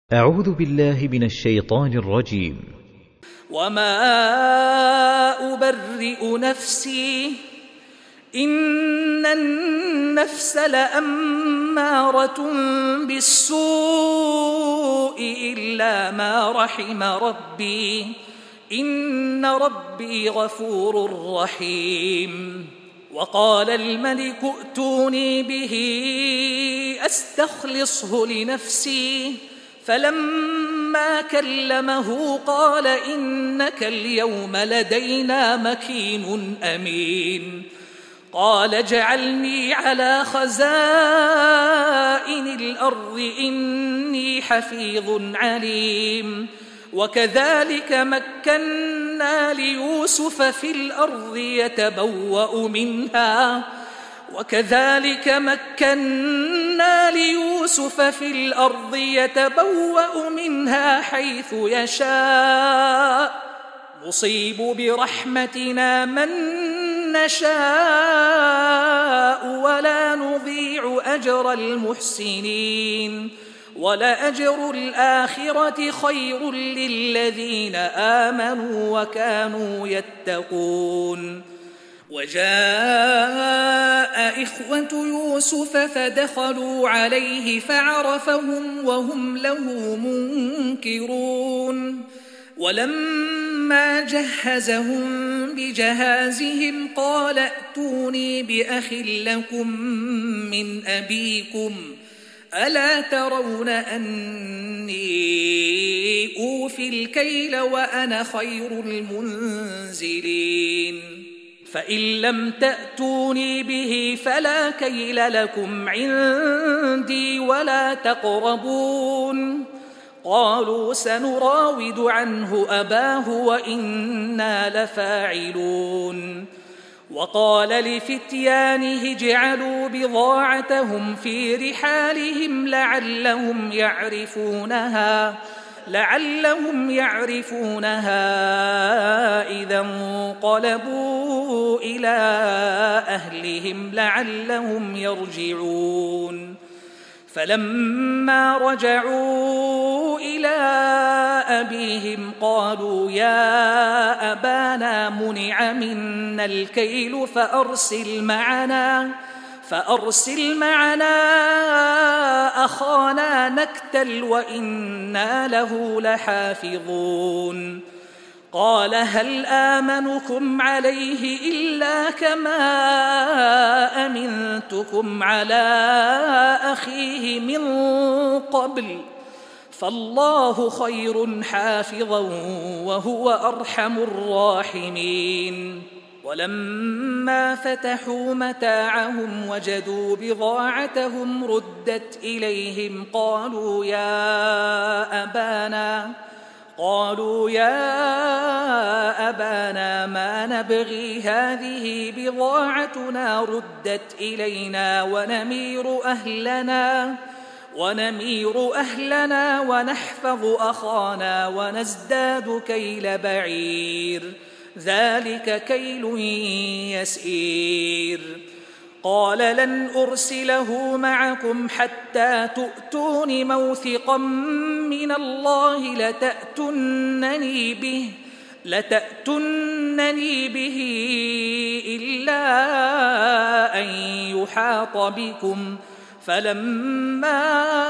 أعوذ بالله من الشيطان الرجيم. وما أبرئ نفسي إن النفس لأمارة بالسوء إلا ما رحم ربي إن ربي غفور رحيم. وقال الملك ائتوني به أستخلصه لنفسي فلما كلمه قال إنك اليوم لدينا مكين أمين. قال اجعلني على خزائن الأرض إني حفيظ عليم. وكذلك مكنا ليوسف في الأرض يتبوأ منها حيث يشاء نصيب برحمتنا من نشاء ولا نضيع أجر المحسنين. ولأجر الآخرة خير للذين آمنوا وكانوا يتقون. وجاء إخوة يوسف فدخلوا عليه فعرفهم وهم له منكرون. ولما جهزهم بجهازهم قال ائتوني بأخ لكم من أبيكم ألا ترون أني أوفي الكيل وأنا خير المنزلين. فإن لم تأتوني به فلا كيل لكم عندي ولا تقربون. قالوا سنراود عنه أباه وإنا لفاعلون. وقال لفتيانه اجعلوا بضاعتهم في رحالهم لعلهم يعرفونها إذا انقلبوا إلى أهلهم لعلهم يرجعون. فلما رجعوا إلى أبيهم قالوا يا أبانا منع منا الكيل فأرسل معنا أخانا نكتل وإنا له لحافظون. قال هل آمنكم عليه إلا كما أمنتكم على أخيه من قبل فالله خير حافظا وهو أرحم الراحمين. ولما فتحوا متاعهم وجدوا بضاعتهم ردت إليهم قالوا يا أبانا ما نبغي هذه بضاعتنا ردت إلينا ونمير أهلنا ونحفظ أخانا ونزداد كيل بعير ذلك كيل يسير. قال لن أرسله معكم حتى تؤتون موثقا من الله لتأتنني به إلا أن يحاط بكم. فلما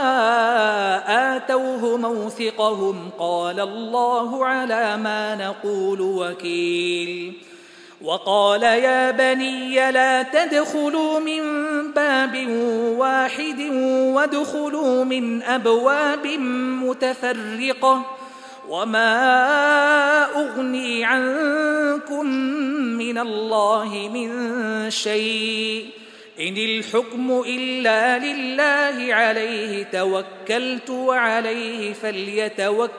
آتوه موثقهم قال الله على ما نقول وكيل. وقال يا بني لا تدخلوا من باب واحد وادخلوا من أبواب متفرقة وما أغني عنكم من الله من شيء إن الحكم إلا لله عليه توكلت وعليه فليتوكل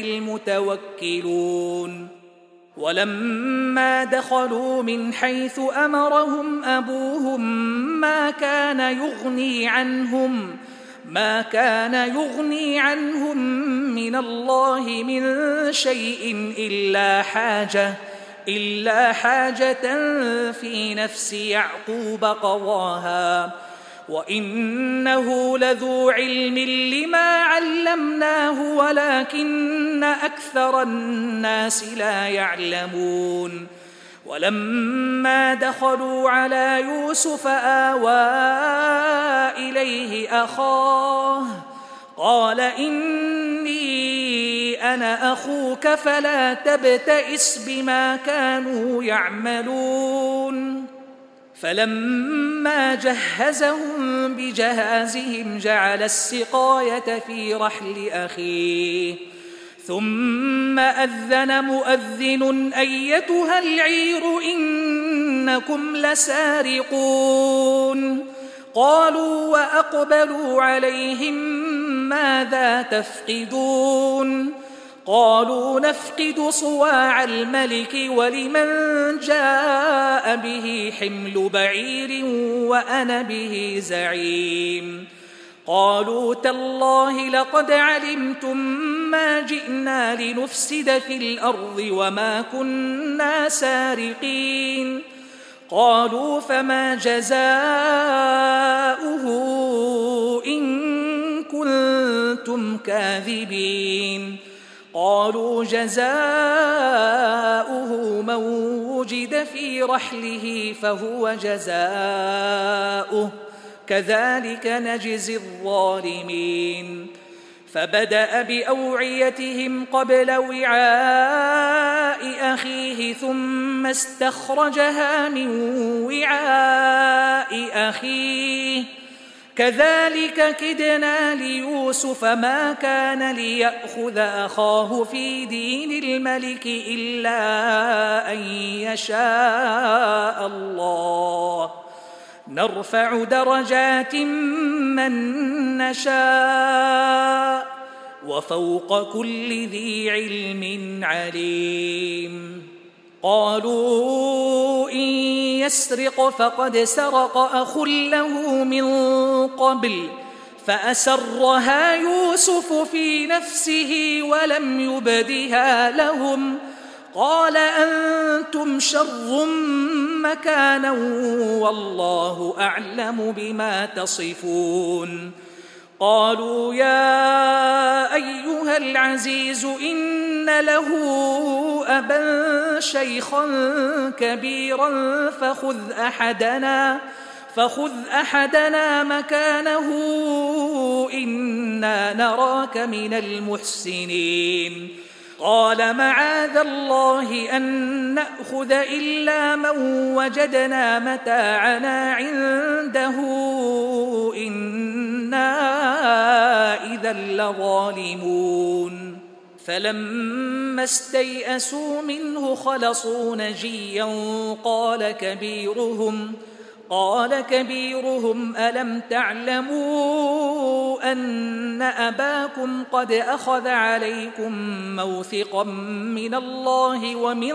المتوكلون. ولما دخلوا من حيث أمرهم أبوهم ما كان يغني عنهم من الله من شيء إلا حاجة في نفس يعقوب قضاها وإنه لذو علم لما علمناه ولكن أكثر الناس لا يعلمون ولما دخلوا على يوسف آوى إليه أخاه قال إني أنا أخوك فلا تبتئس بما كانوا يعملون فلما جهزهم بجهازهم جعل السقاية في رحل أخيه ثم أذن مؤذن أيتها العير إنكم لسارقون قالوا وأقبلوا عليهم ماذا تفقدون قالوا نفقد صواع الملك ولمن جاء به حمل بعير وأنا به زعيم قالوا تالله لقد علمتم ما جئنا لنفسد في الأرض وما كنا سارقين قالوا فما جزاؤه إن كنتم كاذبين قالوا جزاؤه من وجد في رحله فهو جزاؤه كذلك نجزي الظالمين فبدأ بأوعيتهم قبل وعاء أخيه ثم استخرجها من وعاء أخيه كذلك كدنا ليوسف ما كان ليأخذ أخاه في دين الملك إلا أن يشاء الله نرفع درجات من نشاء وفوق كل ذي علم عليم قالوا إن يسرق فقد سرق أخ له من قبل فأسرها يوسف في نفسه ولم يبدها لهم قال أنتم شر مكانا والله أعلم بما تصفون قالوا يا أيها العزيز إن له أبا شيخا كبيرا فخذ أحدنا مكانه إنا نراك من المحسنين قال معاذ الله أن نأخذ إلا من وجدنا متاعنا عنده إنا إذا لظالمون فلما استيئسوا منه خلصوا نجيا قال كبيرهم ألم تعلموا أن أباكم قد أخذ عليكم موثقا من الله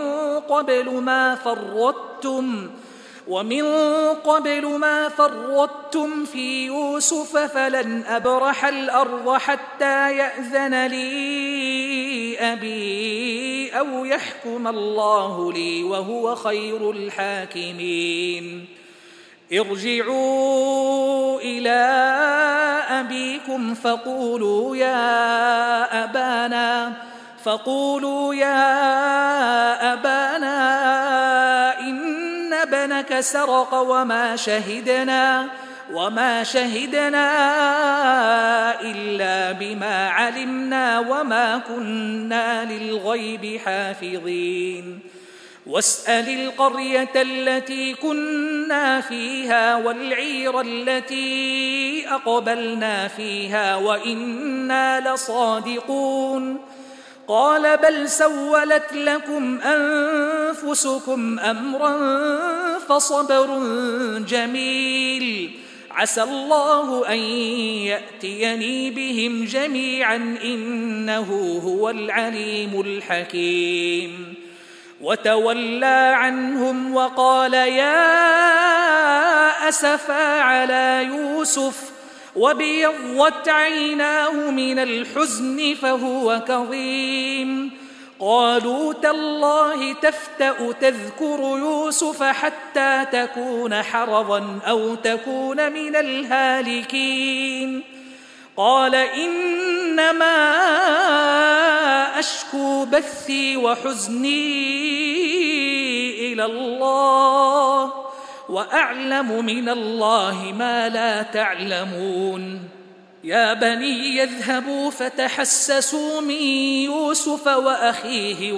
ومن قبل ما فرطتم في يوسف فلن أبرح الأرض حتى يأذن لي أبي أو يحكم الله لي وهو خير الحاكمين ارجعوا إلى أبيكم فقولوا يا أبانا إن ابنك سرق وما شهدنا إلا بما علمنا وما كنا للغيب حافظين واسأل القرية التي كنا فيها والعير التي أقبلنا فيها وإنا لصادقون قال بل سولت لكم أنفسكم أمرا فصبر جميل عسى الله أن يأتيني بهم جميعا إنه هو العليم الحكيم وتولى عنهم وقال يا أسفا على يوسف وابيضت عيناه من الحزن فهو كظيم قالوا تالله تفتأ تذكر يوسف حتى تكون حرضا أو تكون من الهالكين قال إنما أشكو بثي وحزني إلى الله وأعلم من الله ما لا تعلمون يا بني يذهبوا فتحسسوا من يوسف وأخيه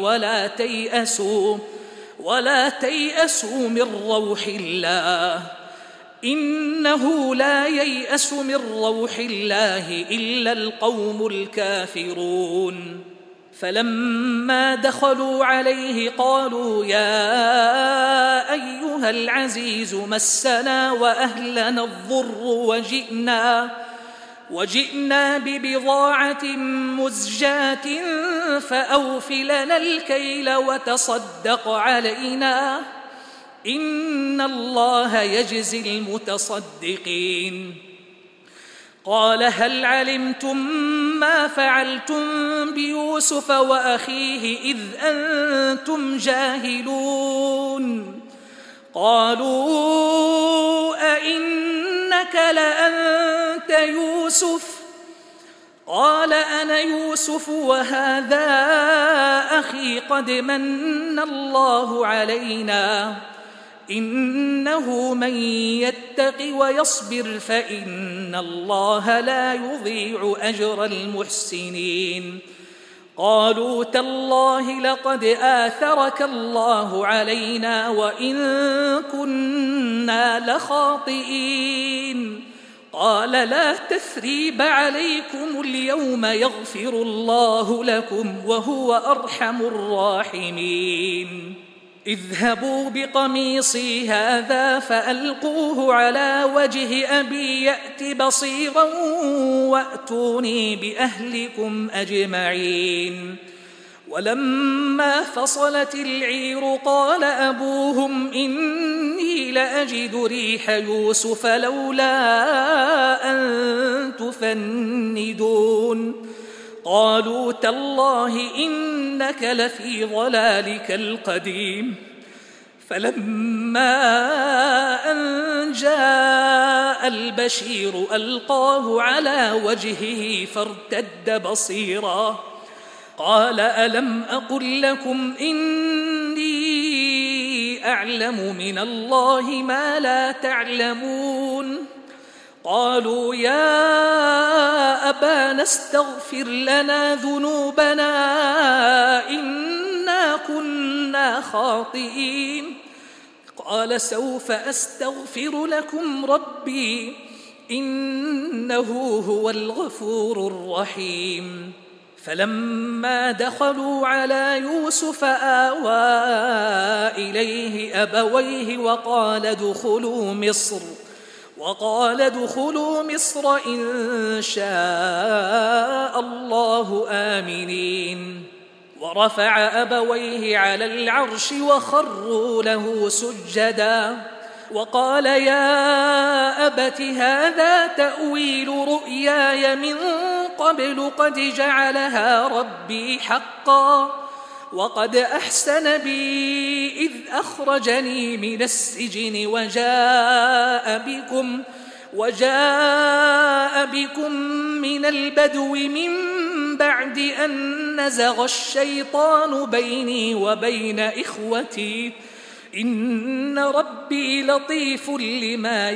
ولا تيأسوا من روح الله إنه لا ييأس من روح الله إلا القوم الكافرون فلما دخلوا عليه قالوا يا أيها العزيز مسنا وأهلنا الضر وجئنا ببضاعة مزجاة فأوف لنا الكيل وتصدق علينا إن الله يجزي المتصدقين قال هل علمتم ما فعلتم بيوسف وأخيه إذ أنتم جاهلون قالوا أئنك لأنت يوسف قال أنا يوسف وهذا أخي قد من الله علينا إنه من يتق ويصبر فإن الله لا يضيع أجر المحسنين قالوا تالله لقد آثرك الله علينا وإن كنا لخاطئين قال لا تثريب عليكم اليوم يغفر الله لكم وهو أرحم الراحمين اذهبوا بقميصي هذا فألقوه على وجه أبي يأت بصيرا وأتوني بأهلكم أجمعين ولما فصلت العير قال أبوهم إني لأجد ريح يوسف لولا أن تفندون قالوا تالله إنك لفي ضلالك القديم فلما أن جاء البشير ألقاه على وجهه فارتد بصيرا قال ألم أقل لكم إني أعلم من الله ما لا تعلمون قالوا يا أبانا استغفر لنا ذنوبنا إنا كنا خاطئين قال سوف أستغفر لكم ربي إنه هو الغفور الرحيم فلما دخلوا على يوسف آوى إليه أبويه وقال ادخلوا مصر إن شاء الله آمنين ورفع أبويه على العرش وخروا له سجدا وقال يا أبت هذا تأويل رؤياي من قبل قد جعلها ربي حقا وقد أحسن بي إذ أخرجني من السجن وجاء بكم من البدو من بعد أن نزغ الشيطان بيني وبين إخوتي إن ربي لطيف لما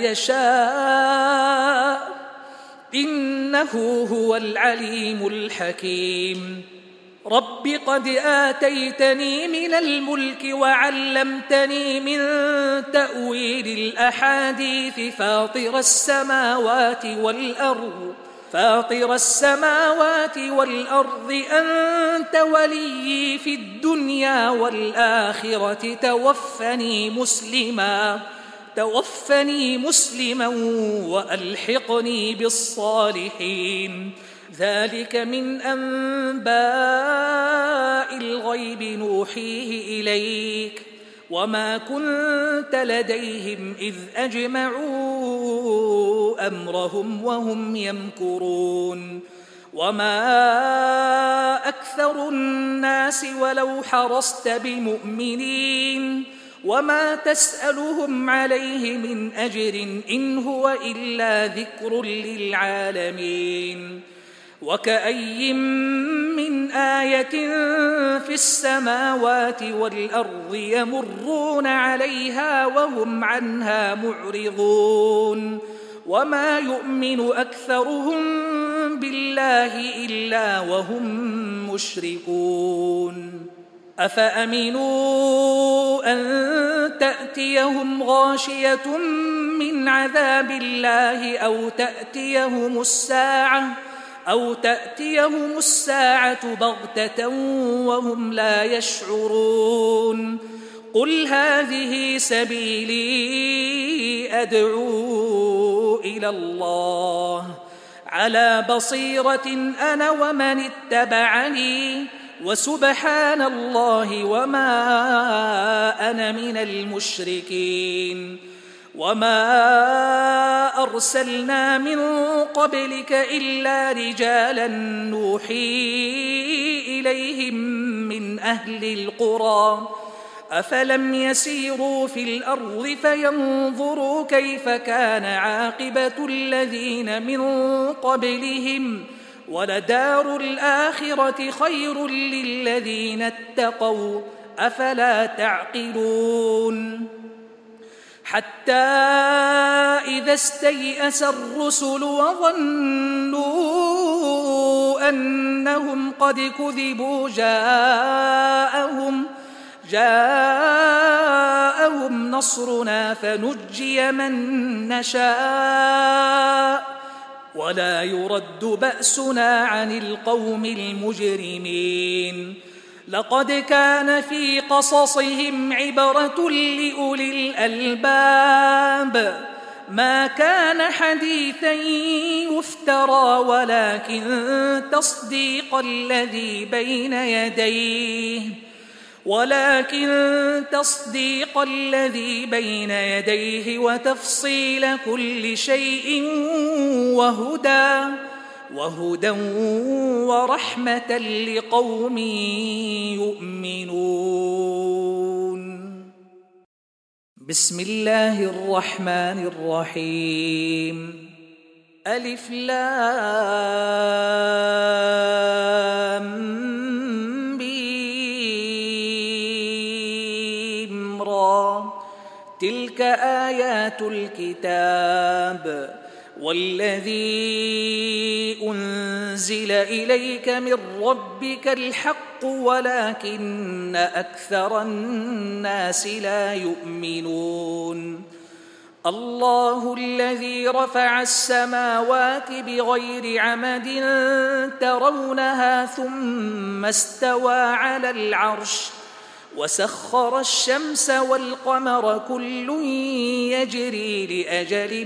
يشاء إنه هو العليم الحكيم رب قد آتيتني من الملك وعلمتني من تأويل الأحاديث فاطر السماوات والأرض أنت وليي في الدنيا والآخرة توفني مسلما وألحقني بالصالحين ذلك من أنباء الغيب نوحيه إليك وما كنت لديهم إذ أجمعوا أمرهم وهم يمكرون وما أكثر الناس ولو حرصت بمؤمنين وما تسألهم عليه من أجر إن هو إلا ذكر للعالمين وكأي من آية في السماوات والأرض يمرون عليها وهم عنها معرضون وما يؤمن أكثرهم بالله إلا وهم مشركون أفأمنوا أن تأتيهم غاشية من عذاب الله أو تأتيهم الساعة بغتة وهم لا يشعرون قل هذه سبيلي أدعو إلى الله على بصيرة أنا ومن اتبعني وسبحان الله وما أنا من المشركين وما أرسلنا من قبلك إلا رجالا نوحي إليهم من أهل القرى أفلم يسيروا في الأرض فينظروا كيف كان عاقبة الذين من قبلهم ولدار الآخرة خير للذين اتقوا أفلا تعقلون حتى إذا استيأس الرسل وظنوا أنهم قد كذبوا جاءهم نصرنا فنجي من نشاء ولا يرد بأسنا عن القوم المجرمين لقد كان في قصصهم عبرة لأولي الألباب ما كان حديثا يفترى ولكن تصديق الذي بين يديه وتفصيل كل شيء وهدى ورحمة لقوم يؤمنون بسم الله الرحمن الرحيم ألف لام ميم را تلك آيات الكتاب والذي أنزل إليك من ربك الحق ولكن أكثر الناس لا يؤمنون الله الذي رفع السماوات بغير عمد ترونها ثم استوى على العرش وسخر الشمس والقمر كل يجري لأجل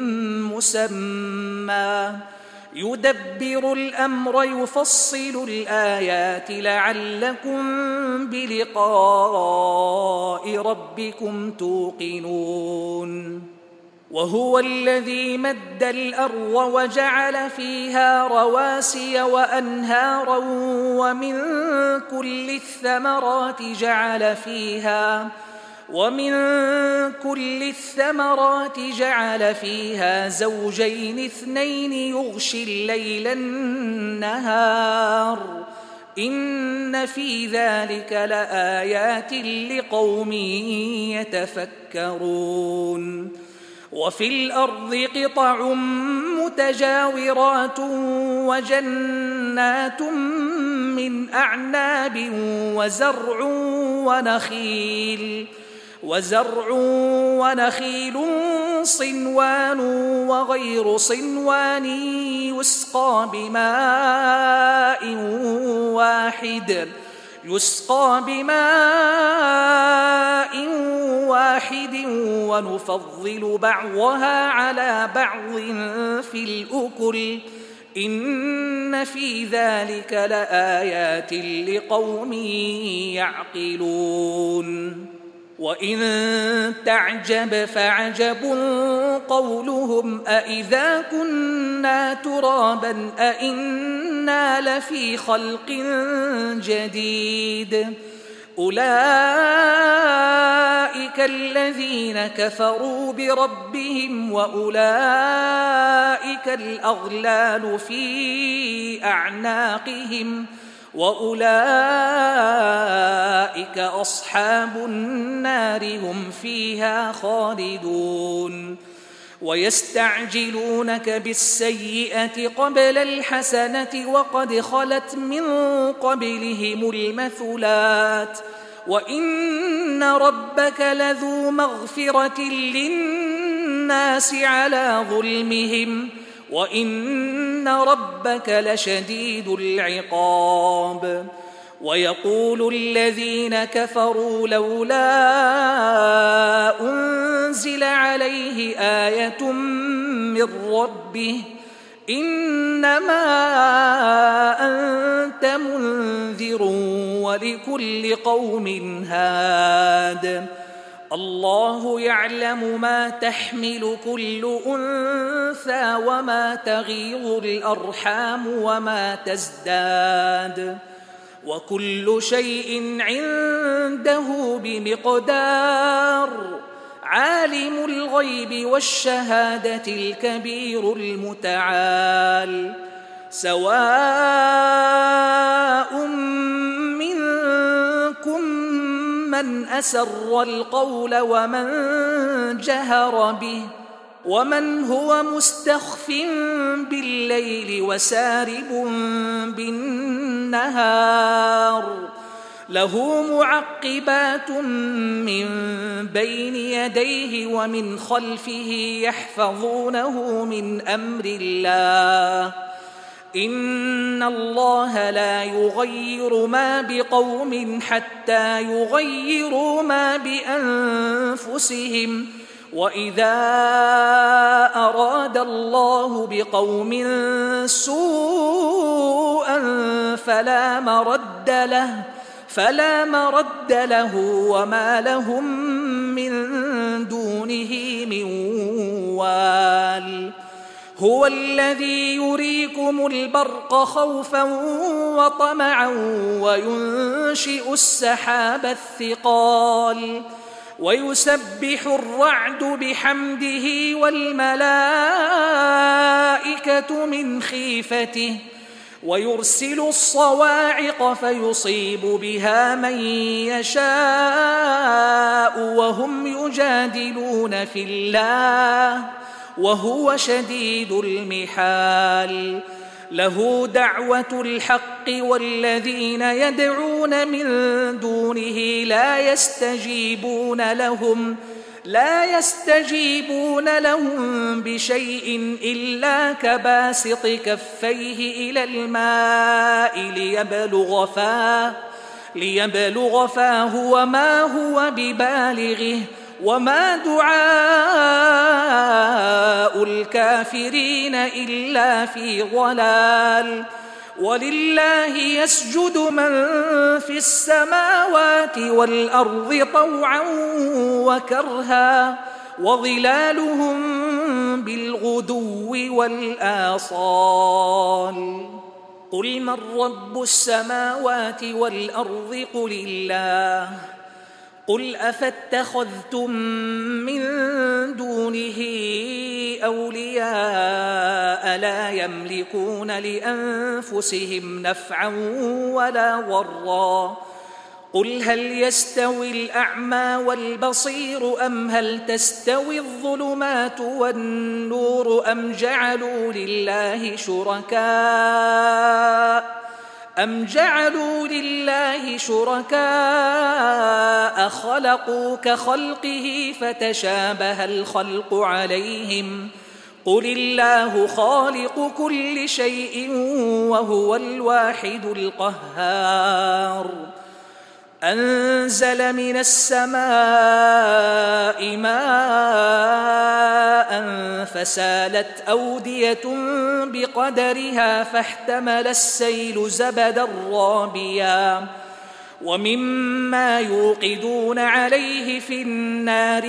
مسمى يدبر الأمر يفصل الآيات لعلكم بلقاء ربكم توقنون وهو الذي مد الأرض وجعل فيها رواسي وأنهارا ومن كل الثمرات جعل فيها زوجين اثنين يغشي الليل النهار إن في ذلك لآيات لقوم يتفكرون وفي الأرض قطع متجاورات وجنات من أعناب وزرع ونخيل صنوان وغير صنوان يسقى بماء واحد ونفضل بعضها على بعض في الأكل إن في ذلك لآيات لقوم يعقلون وإن تعجب فعجب قولهم أإذا كنا ترابا أإنا لفي خلق جديد أولئك الذين كفروا بربهم وأولئك الأغلال في أعناقهم وأولئك أصحاب النار هم فيها خالدون ويستعجلونك بالسيئة قبل الحسنة وقد خلت من قبلهم المثلات وإن ربك لذو مغفرة للناس على ظلمهم وإن ربك لشديد العقاب ويقول الذين كفروا لولا أنزل عليه آية من ربه إنما أنت منذر ولكل قوم هاد الله يعلم ما تحمل كل أنثى وما تغيض الأرحام وما تزداد وكل شيء عنده بمقدار عالم الغيب والشهادة الكبير المتعال سواء منكم من أسر القول ومن جهر به ومن هو مستخف بالليل وسارب بالنهار له معقبات من بين يديه ومن خلفه يحفظونه من أمر الله إن الله لا يغير ما بقوم حتى يغيروا ما بأنفسهم وإذا أراد الله بقوم سوءا فلا مرد له وما لهم من دونه من وال هو الذي يريكم البرق خوفا وطمعا وينشئ السحاب الثقال ويسبح الرعد بحمده والملائكة من خيفته ويرسل الصواعق فيصيب بها من يشاء وهم يجادلون في الله وهو شديد المحال له دعوة الحق والذين يدعون من دونه لا يستجيبون لهم بشيء إلا كباسط كفيه إلى الماء ليبلغ فاه وما هو ببالغه وما دعاء الكافرين إلا في ضلال ولله يسجد من في السماوات والأرض طوعا وكرها وظلالهم بالغدو والآصال قل من رب السماوات والأرض قل الله قل أفاتخذتم من دونه أولياء لا يملكون لأنفسهم نفعا ولا ضرا قل هل يستوي الأعمى والبصير أم هل تستوي الظلمات والنور أم جعلوا لله شركاء خلقوا كخلقه فتشابه الخلق عليهم قل الله خالق كل شيء وهو الواحد القهار أنزل من السماء ماء فسالت أودية بقدرها فاحتمل السيل زبدا رابيا ومما يوقدون عليه في النار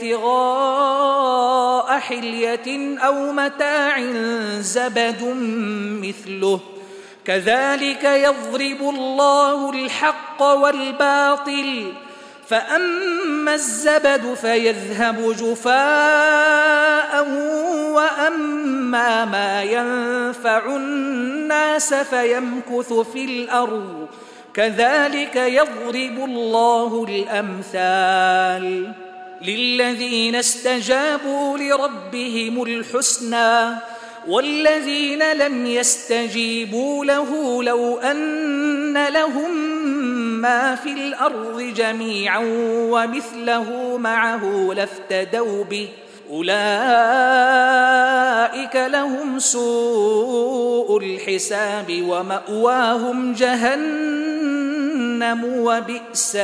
ابتغاء حلية أو متاع زبد مثله كذلك يضرب الله الحق والباطل فأما الزبد فيذهب جفاء وأما ما ينفع الناس فيمكث في الأرض كذلك يضرب الله الأمثال للذين استجابوا لربهم الحسنى والذين لم يستجيبوا له لو أن لهم ما في الأرض جميعا ومثله معه لافتدوا به أولئك لهم سوء الحساب ومأواهم جهنم وبئس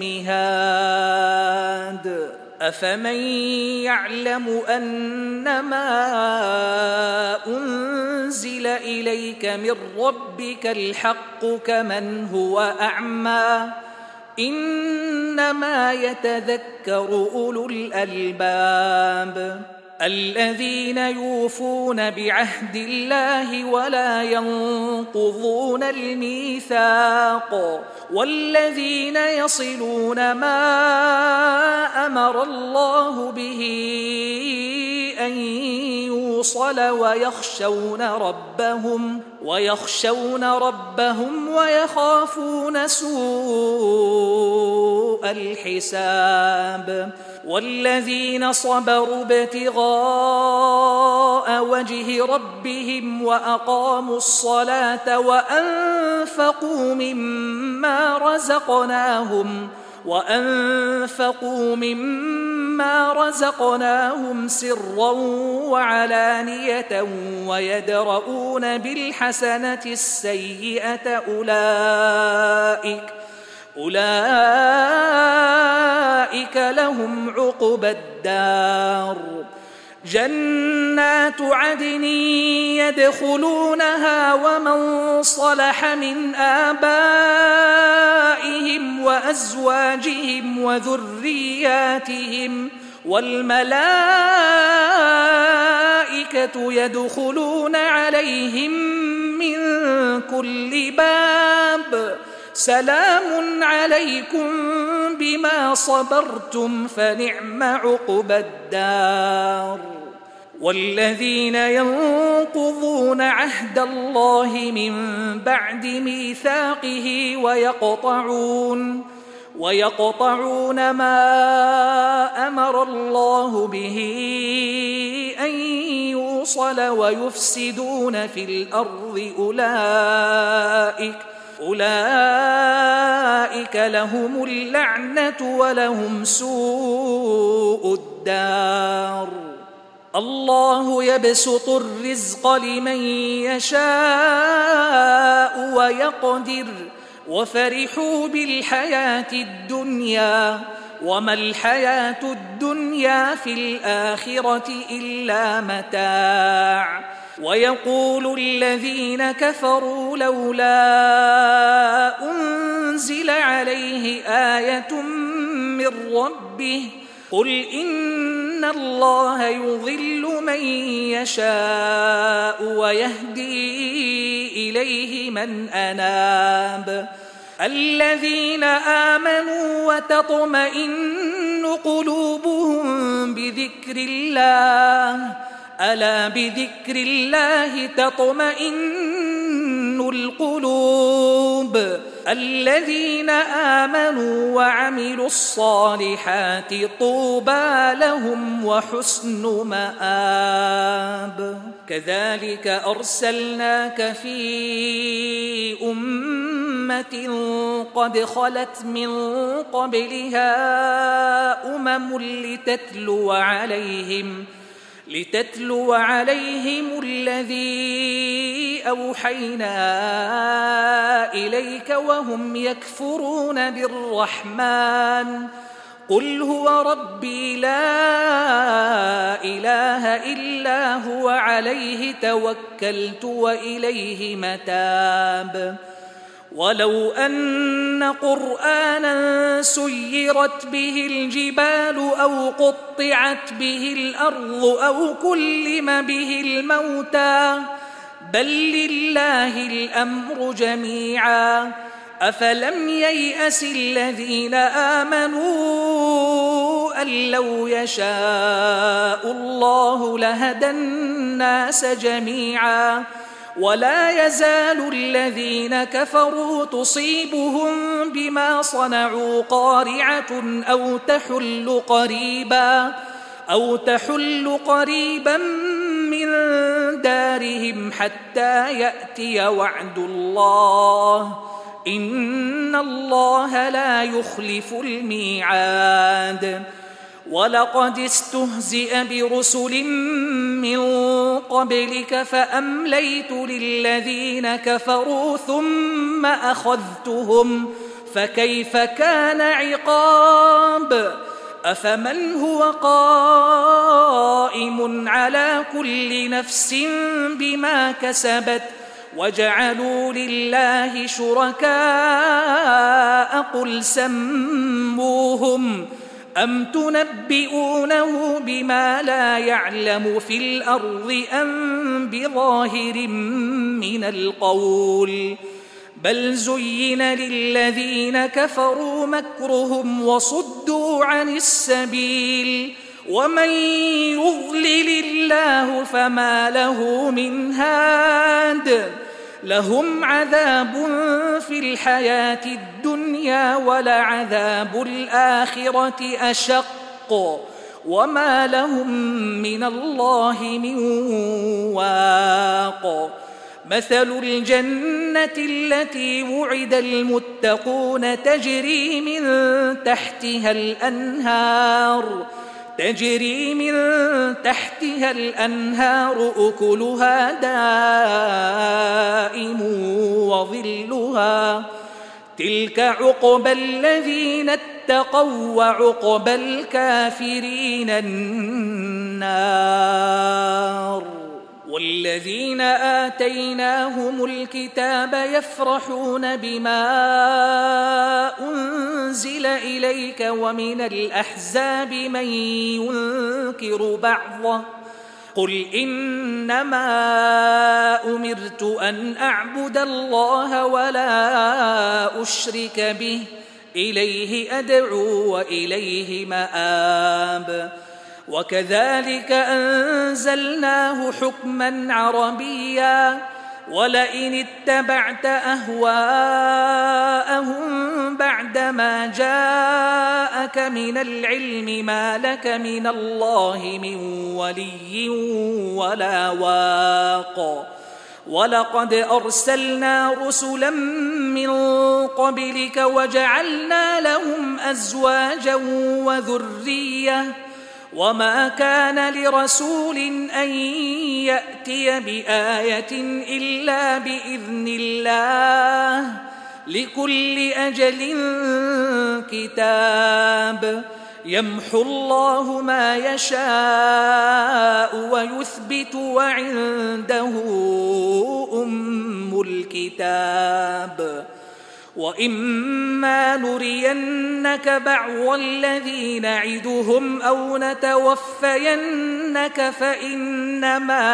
المهاد أفمن يعلم أنما أنزل إليك من ربك الحق كمن هو أعمى إنما يتذكر أولو الألباب الذين يوفون بعهد الله ولا ينقضون الميثاق والذين يصلون ما أمر الله به أن يوصل ويخشون ربهم ويخافون سوء الحساب والذين صبروا ابتغاء وجه ربهم وأقاموا الصلاة وأنفقوا مما رزقناهم سرا وعلانية ويدرؤون بالحسنة السيئة أولئك لهم عقبى الدار جنات عدن يدخلونها ومن صلح من آبائهم وأزواجهم وذرياتهم والملائكة يدخلون عليهم من كل باب سلام عليكم بما صبرتم فنعم عقبى الدار والذين ينقضون عهد الله من بعد ميثاقه ويقطعون ما أمر الله به أن يوصل ويفسدون في الأرض أولئك لهم اللعنة ولهم سوء الدار الله يبسط الرزق لمن يشاء ويقدر وفرحوا بالحياة الدنيا وما الحياة الدنيا في الآخرة إلا متاع ويقول الذين كفروا لولا أنزل عليه آية من ربه قل إن الله يضل من يشاء ويهدي إليه من أناب الذين آمنوا وتطمئن قلوبهم بذكر الله ألا بذكر الله تطمئن القلوب الذين آمنوا وعملوا الصالحات طوبى لهم وحسن مآب كذلك أرسلناك في أمة قد خلت من قبلها لتتلو عليهم الذي أوحينا إليك وهم يكفرون بالرحمن قل هو ربي لا إله إلا هو عليه توكلت وإليه متاب ولو أن قرآنا سيرت به الجبال أو قطعت به الأرض أو كلم به الموتى بل لله الأمر جميعا أفلم ييأس الذين آمنوا أن لو يشاء الله لهدى الناس جميعا ولا يزال الذين كفروا تصيبهم بما صنعوا قارعة أو تحل قريبا من دارهم حتى يأتي وعد الله إن الله لا يخلف الميعاد ولقد استهزئ برسل من قبلك فأمليت للذين كفروا ثم أخذتهم فكيف كان عقاب أفمن هو قائم على كل نفس بما كسبت وجعلوا لله شركاء قل سموهم أم تنبئونه بما لا يعلم في الأرض أم بظاهر من القول بل زين للذين كفروا مكرهم وصدوا عن السبيل ومن يضلل الله فما له من هاد لهم عذاب في الحياة الدنيا ولعذاب الآخرة أشق وما لهم من الله من واق مثل الجنة التي وعد المتقون تجري من تحتها الأنهار أكلها دائم وظلها تلك عقبى الذين اتقوا وعقبى الكافرين النار والذين آتيناهم الكتاب يفرحون بما أنزل إليك ومن الأحزاب من ينكر بعضه قل إنما أمرت أن أعبد الله ولا أشرك به إليه أدعو وإليه مآب وكذلك أنزلناه حكما عربيا ولئن اتبعت أهواءهم بعدما جاءك من العلم ما لك من الله من ولي ولا واق ولقد أرسلنا رسلا من قبلك وجعلنا لهم أزواجا وذرية وما كان لرسول أن يأتي بآية إلا بإذن الله لكل أجل كتاب يمحو الله ما يشاء ويثبت وعنده أم الكتاب وإما نرينك بعض الذي نعدهم أو نتوفينك فإنما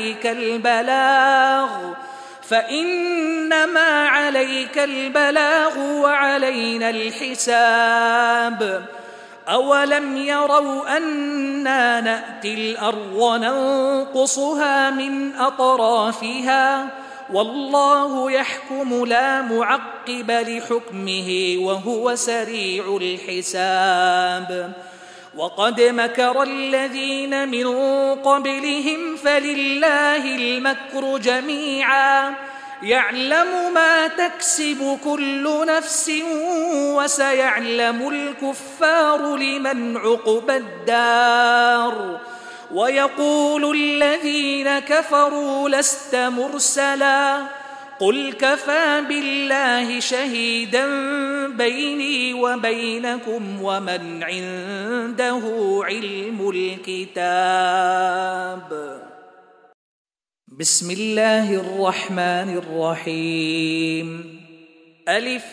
عليك البلاغ وعلينا الحساب أولم يروا أنا نأتي الأرض ننقصها من أطرافها والله يحكم لا معقب لحكمه وهو سريع الحساب وقد مكر الذين من قبلهم فلله المكر جميعا يعلم ما تكسب كل نفس وسيعلم الكفار لمن عقبى الدار ويقول الذين كفروا لست مرسلا قل كفى بالله شهيدا بيني وبينكم ومن عنده علم الكتاب بسم الله الرحمن الرحيم ألف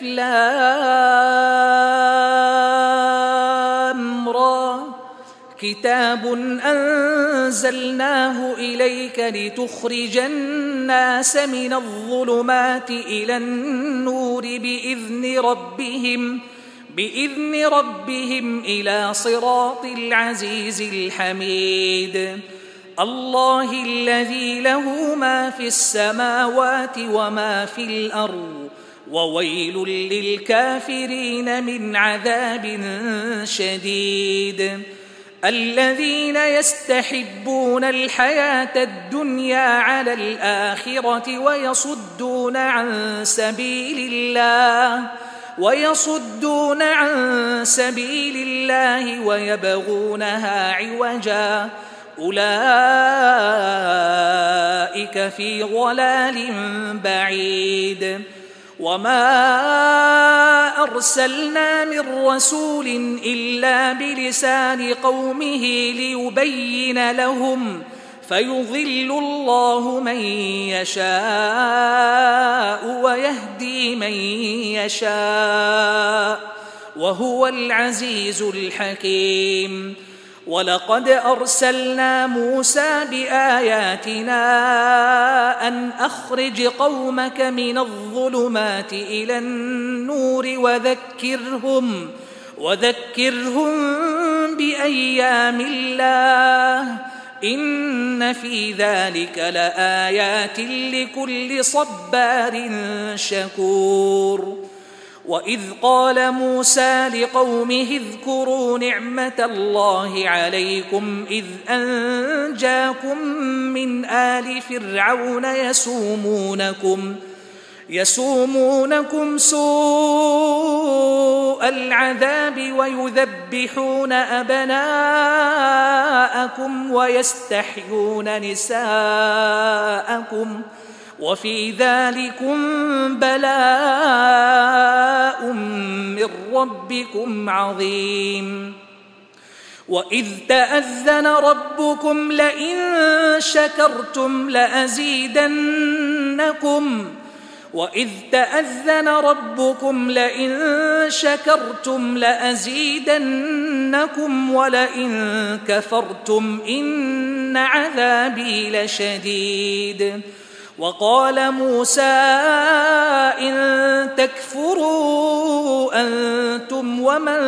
لام را كتاب أنزلناه إليك لتخرج الناس من الظلمات إلى النور بإذن ربهم إلى صراط العزيز الحميد الله الذي له ما في السماوات وما في الأرض وويل للكافرين من عذاب شديد الذين يستحبون الحياة الدنيا على الآخرة ويصدون عن سبيل الله ويبغونها عوجا أولئك في ضلال بعيد وما أرسلنا من رسول إلا بلسان قومه ليبين لهم فيضل الله من يشاء ويهدي من يشاء وهو العزيز الحكيم ولقد أرسلنا موسى بآياتنا أن أخرج قومك من الظلمات إلى النور وذكرهم بأيام الله إن في ذلك لآيات لكل صبار شكور وإذ قال موسى لقومه اذكروا نعمة الله عليكم إذ أنجاكم من آل فرعون يسومونكم سوء العذاب ويذبحون أبناءكم ويستحيون نساءكم وفي ذلكم بلاء من ربكم عظيم وإذ تأذن ربكم لئن شكرتم لأزيدنكم ولئن كفرتم إن عذابي لشديد وقال موسى إن تكفروا أنتم ومن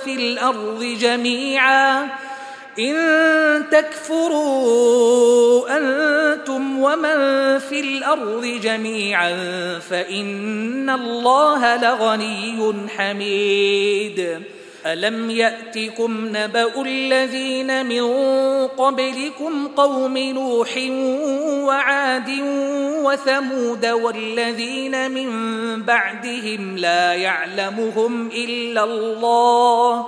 في الأرض جميعا فإن الله لغني حميد ألم يأتكم نبأ الذين من قبلكم قوم نوح وعاد وثمود والذين من بعدهم لا يعلمهم إلا الله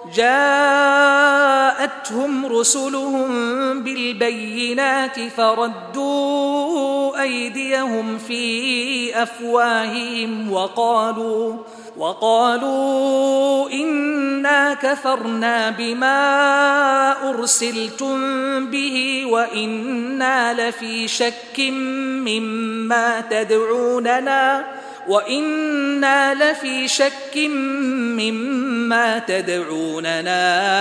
جاءتهم رسلهم بالبينات فردوا أيديهم في أفواههم وقالوا إنا كفرنا بما أرسلتم به وإنا لفي شك مما تدعوننا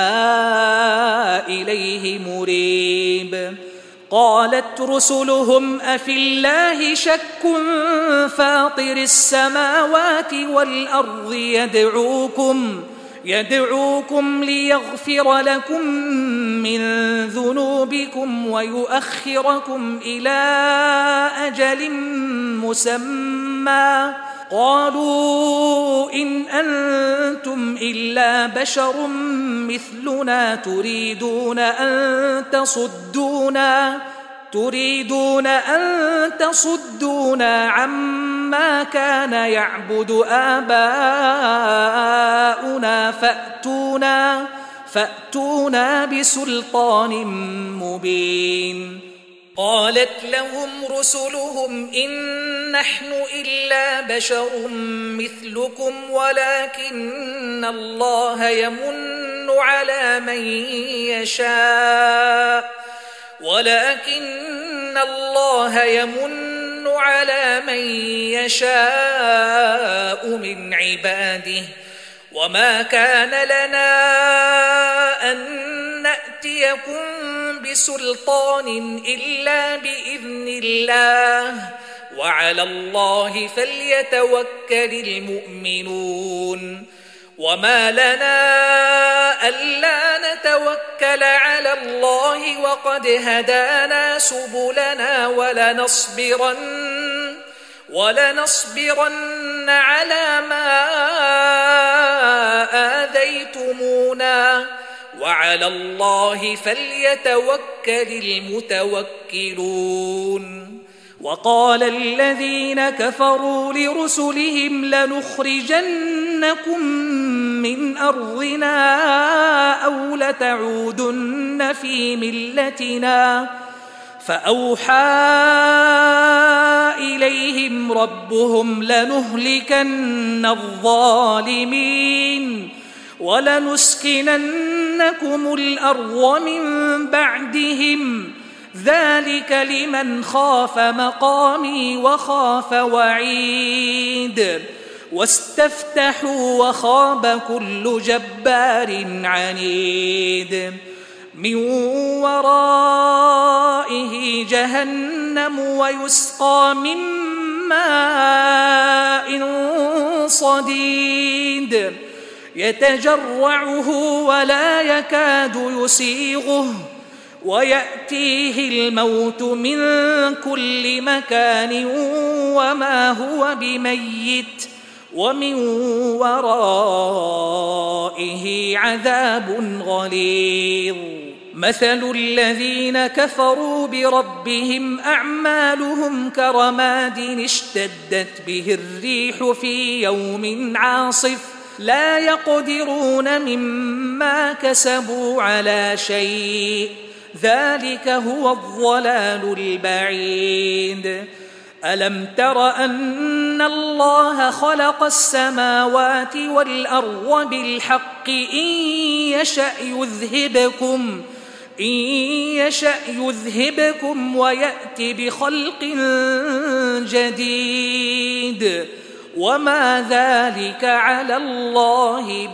إليه مريب قالت رسلهم أفي الله شك فاطر السماوات والأرض يدعوكم ليغفر لكم من ذنوبكم ويؤخركم إلى أجل مسمى قالوا إن أنتم إلا بشر مثلنا تريدون أن تصدونا عما كان يعبد آباؤنا فأتونا بسلطان مبين قالت لهم رسلهم إن نحن إلا بشر مثلكم ولكن الله يمن على من يشاء من عباده وما كان لنا أن نأتيكم بسلطان إلا بإذن الله وعلى الله فليتوكل المؤمنون وما لنا ألا نتوكل على الله وقد هدانا سبلنا ولنصبرن على ما آذيتمونا وعلى الله فليتوكل المتوكلون وقال الذين كفروا لرسلهم لنخرجنكم من أرضنا أو لتعودن في ملتنا فأوحى إليهم ربهم لنهلكن الظالمين ولنسكننكم الأرض من بعدهم ذلك لمن خاف مقامي وخاف وعيد واستفتحوا وخاب كل جبار عنيد من ورائه جهنم ويسقى من ماء صديد يتجرعه ولا يكاد يسيغه ويأتيه الموت من كل مكان وما هو بميت ومن ورائه عذاب غليظ مثل الذين كفروا بربهم أعمالهم كرماد اشتدت به الريح في يوم عاصف لا يقدرون مما كسبوا على شيء ذلك هو الضلال البعيد ألم تر أن الله خلق السماوات والأرض بالحق إن يشأ يذهبكم ويأت بخلق جديد وما ذلك على الله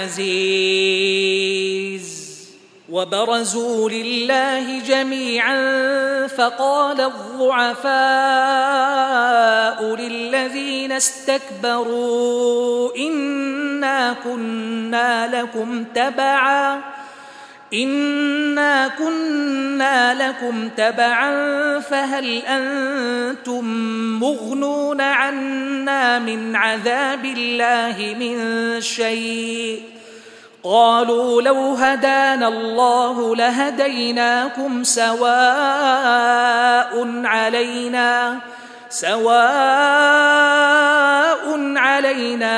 بعزيز وبرزوا لله جميعا فقال الضعفاء للذين استكبروا إنا كنا لكم تبعا فهل أنتم مغنون عنا من عذاب الله من شيء قالوا لو هدانا الله لهديناكم سواء علينا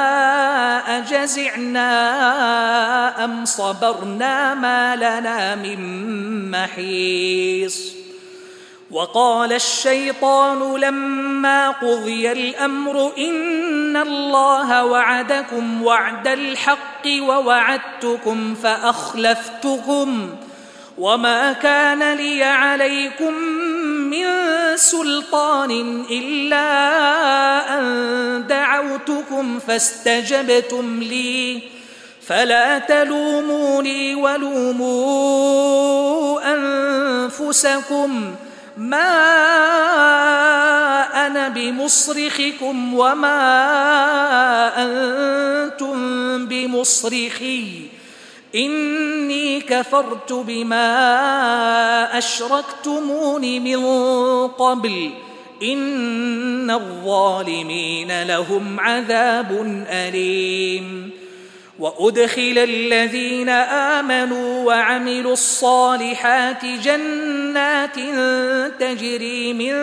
أجزعنا أم صبرنا ما لنا من محيص وقال الشيطان لما قضي الأمر إن الله وعدكم وعد الحق ووعدتكم فأخلفتكم وما كان لي عليكم من سلطان إلا أن دعوتكم فاستجبتم لي فلا تلوموني ولوموا أنفسكم ما أنا بمصرخكم وما أنتم بمصرخي إني كفرت بما أشركتمون من قبل إن الظالمين لهم عذاب أليم وأدخل الذين آمنوا وعملوا الصالحات جنات تجري من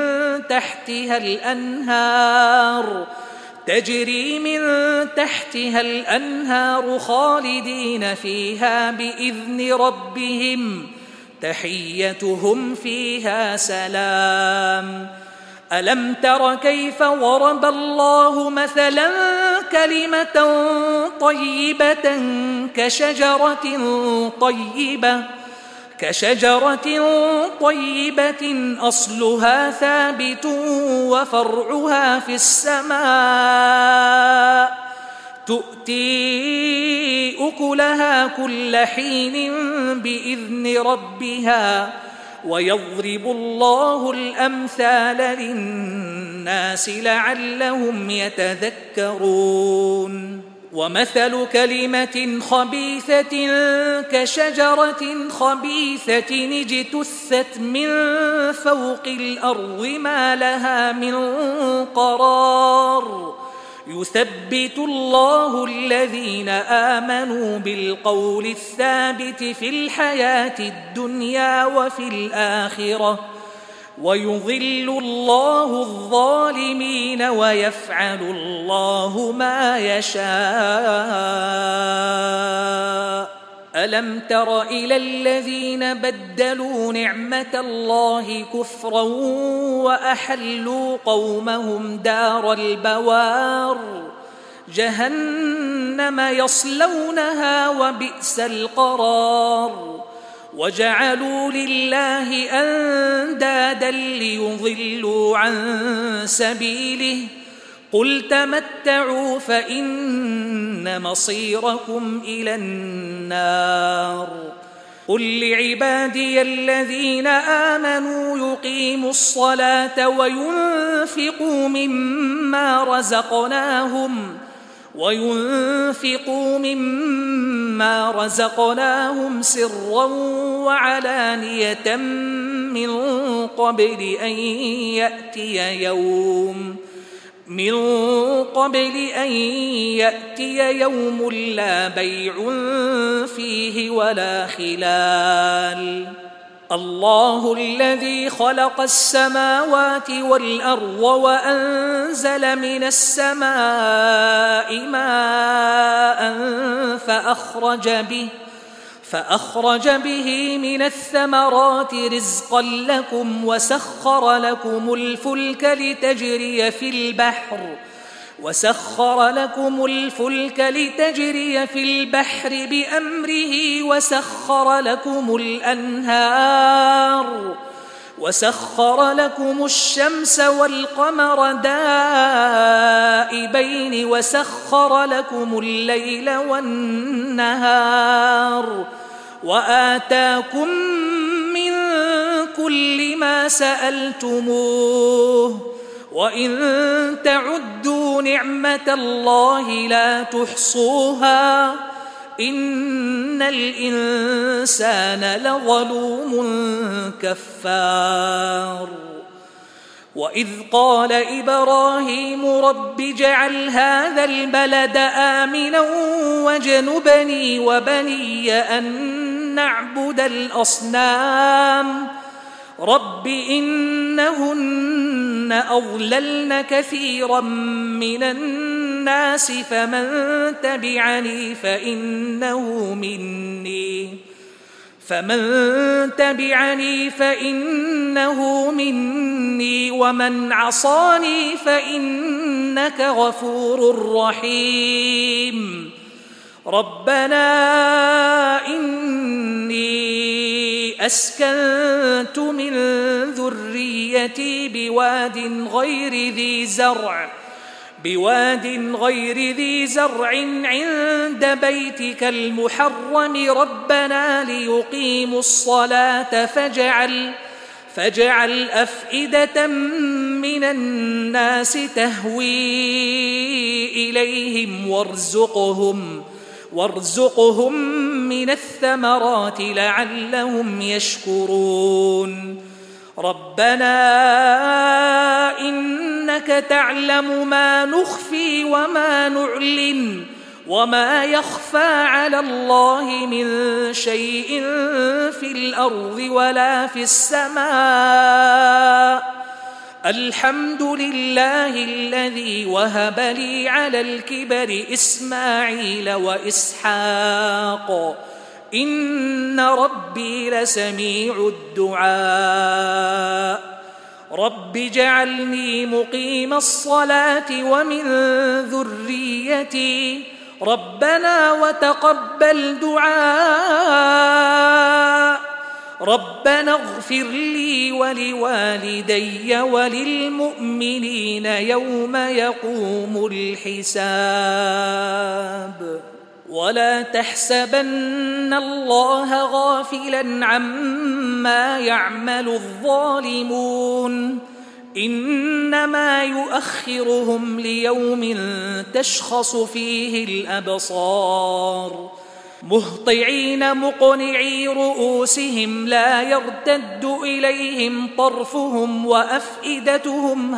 تحتها الأنهار خالدين فيها بإذن ربهم تحيتهم فيها سلام ألم تر كيف ضرب الله مثلا كلمة طيبة كشجرة طيبة أصلها ثابت وفرعها في السماء تؤتي أكلها كل حين بإذن ربها ويضرب الله الأمثال للناس لعلهم يتذكرون ومثل كلمة خبيثة كشجرة خبيثة اجتثت من فوق الأرض ما لها من قرار يثبت الله الذين آمنوا بالقول الثابت في الحياة الدنيا وفي الآخرة ويضل الله الظالمين ويفعل الله ما يشاء ألم تر إلى الذين بدلوا نعمة الله كفرا وأحلوا قومهم دار البوار جهنم يصلونها وبئس القرار وجعلوا لله أندادا ليضلوا عن سبيله قل تمتعوا فإن مصيركم إلى النار قل لعبادي الذين آمنوا يقيموا الصلاة وينفقوا مما رزقناهم سرا وعلانية من قبل أن يأتي يوم لا بيع فيه ولا خلال الله الذي خلق السماوات والأرض وأنزل من السماء ماء فأخرج به من الثمرات رزقا لكم وسخر لكم الفلك لتجري في البحر بأمره وسخر لكم الشمس والقمر دائبين وسخر لكم الليل والنهار وآتاكم من كل ما سألتموه وإن تعدوا نعمة الله لا تحصوها إن الإنسان لظلوم كفار وإذ قال إبراهيم رب اجعل هذا البلد آمنا واجنبني وبني أن نعبد الأصنام رب إنهن أضللن كثيرا من الناس فمن تبعني فإنه مني ومن عصاني فإنك غفور رحيم ربنا إني أسكنت من ذريتي بواد غير ذي زرع عند بيتك المحرم ربنا ليقيموا الصلاة فاجعل أفئدة من الناس تهوي إليهم وارزقهم من الثمرات لعلهم يشكرون ربنا إنك تعلم ما نخفي وما نعلن وما يخفى على الله من شيء في الأرض ولا في السماء الحمد لله الذي وهب لي على الكبر إسماعيل وإسحاق إن ربي لسميع الدعاء رب اجعلني مقيم الصلاة ومن ذريتي ربنا وتقبل دعاء ربنا اغفر لي ولوالدي وللمؤمنين يوم يقوم الحساب ولا تحسبن الله غافلا عما يعمل الظالمون إنما يؤخرهم ليوم تشخص فيه الأبصار مهطعين مقنعي رؤوسهم لا يرتد إليهم طرفهم وأفئدتهم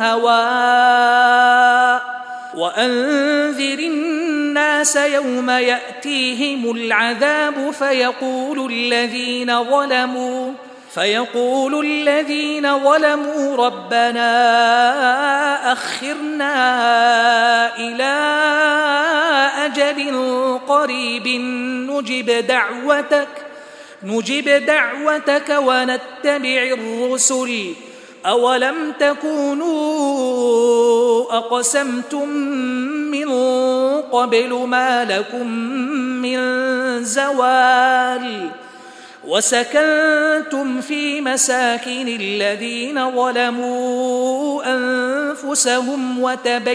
هواء وأنذر الناس يوم يأتيهم العذاب فيقول الذين ظلموا ربنا أخرنا إلى أجل قريب نجب دعوتك ونتبع الرسل أولم تكونوا أقسمتم من قبل ما لكم من زوال وسكنتم في مساكن الذين ظلموا أنفسهم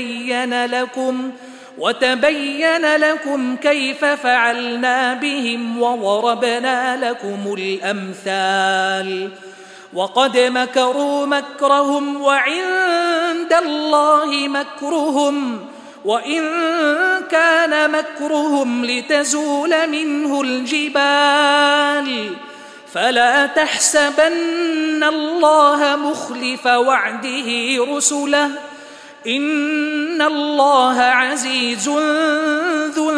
وتبين لكم كيف فعلنا بهم وضربنا لكم الأمثال وقد مكروا مكرهم وعند الله مكرهم وإن كان مكرهم لتزول منه الجبال فلا تحسبن الله مخلف وعده رسله إن الله عزيز ذو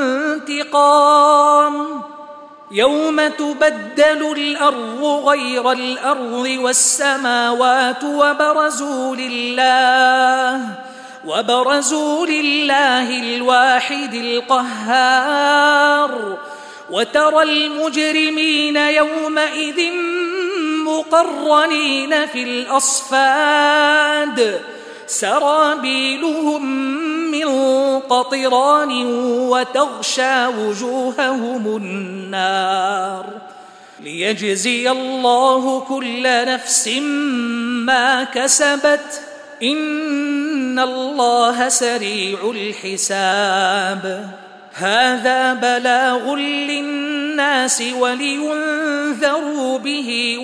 انتقام يوم تبدل الأرض غير الأرض والسماوات وبرزوا لله الواحد القهار وترى المجرمين يومئذ مقرنين في الأصفاد سرابيلهم من قطران وتغشى وجوههم النار ليجزي الله كل نفس ما كسبت إن الله سريع الحساب هذا بلاغ للناس ولينذروا به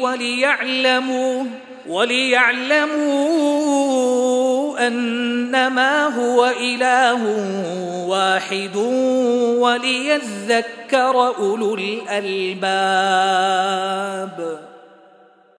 وليعلموا أنما هو إله واحد وليذكر أولو الألباب.